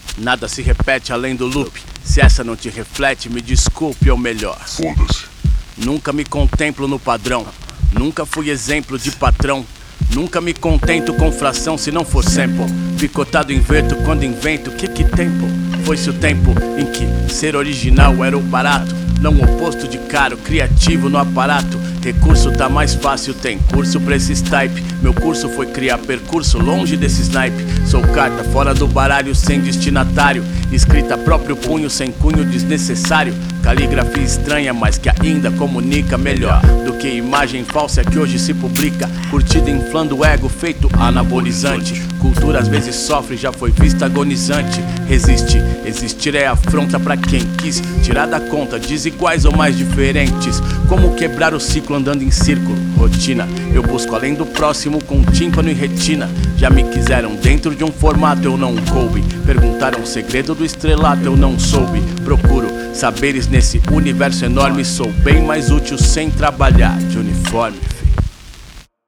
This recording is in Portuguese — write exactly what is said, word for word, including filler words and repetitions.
Nada se repete além do loop. Se essa não te reflete, me desculpe ou melhor, foda-se. Nunca me contemplo no padrão. Nunca fui exemplo de patrão. Nunca me contento com fração se não for sample. Picotado inverto quando invento. Que que tempo? Foi-se o tempo em que ser original era o barato, não o oposto de caro, criativo no aparato. Recurso tá mais fácil, tem curso pra esses type. Meu curso foi criar percurso longe desse snipe. Sou carta fora do baralho sem destinatário, escrita próprio punho sem cunho desnecessário. Caligrafia estranha, mas que ainda comunica melhor do que imagem falsa que hoje se publica. Curtida inflando o ego, feito anabolizante. Cultura às vezes sofre, já foi vista agonizante. Resiste, existir é afronta pra quem quis tirar da conta desiguais ou mais diferentes. Como quebrar o ciclo andando em círculo, rotina. Eu busco além do próximo com tímpano e retina. Já me quiseram dentro de um formato, eu não coube. Perguntaram o segredo do estrelato, eu não soube. Procuro saberes nesse universo enorme. Sou bem mais útil sem trabalhar de uniforme.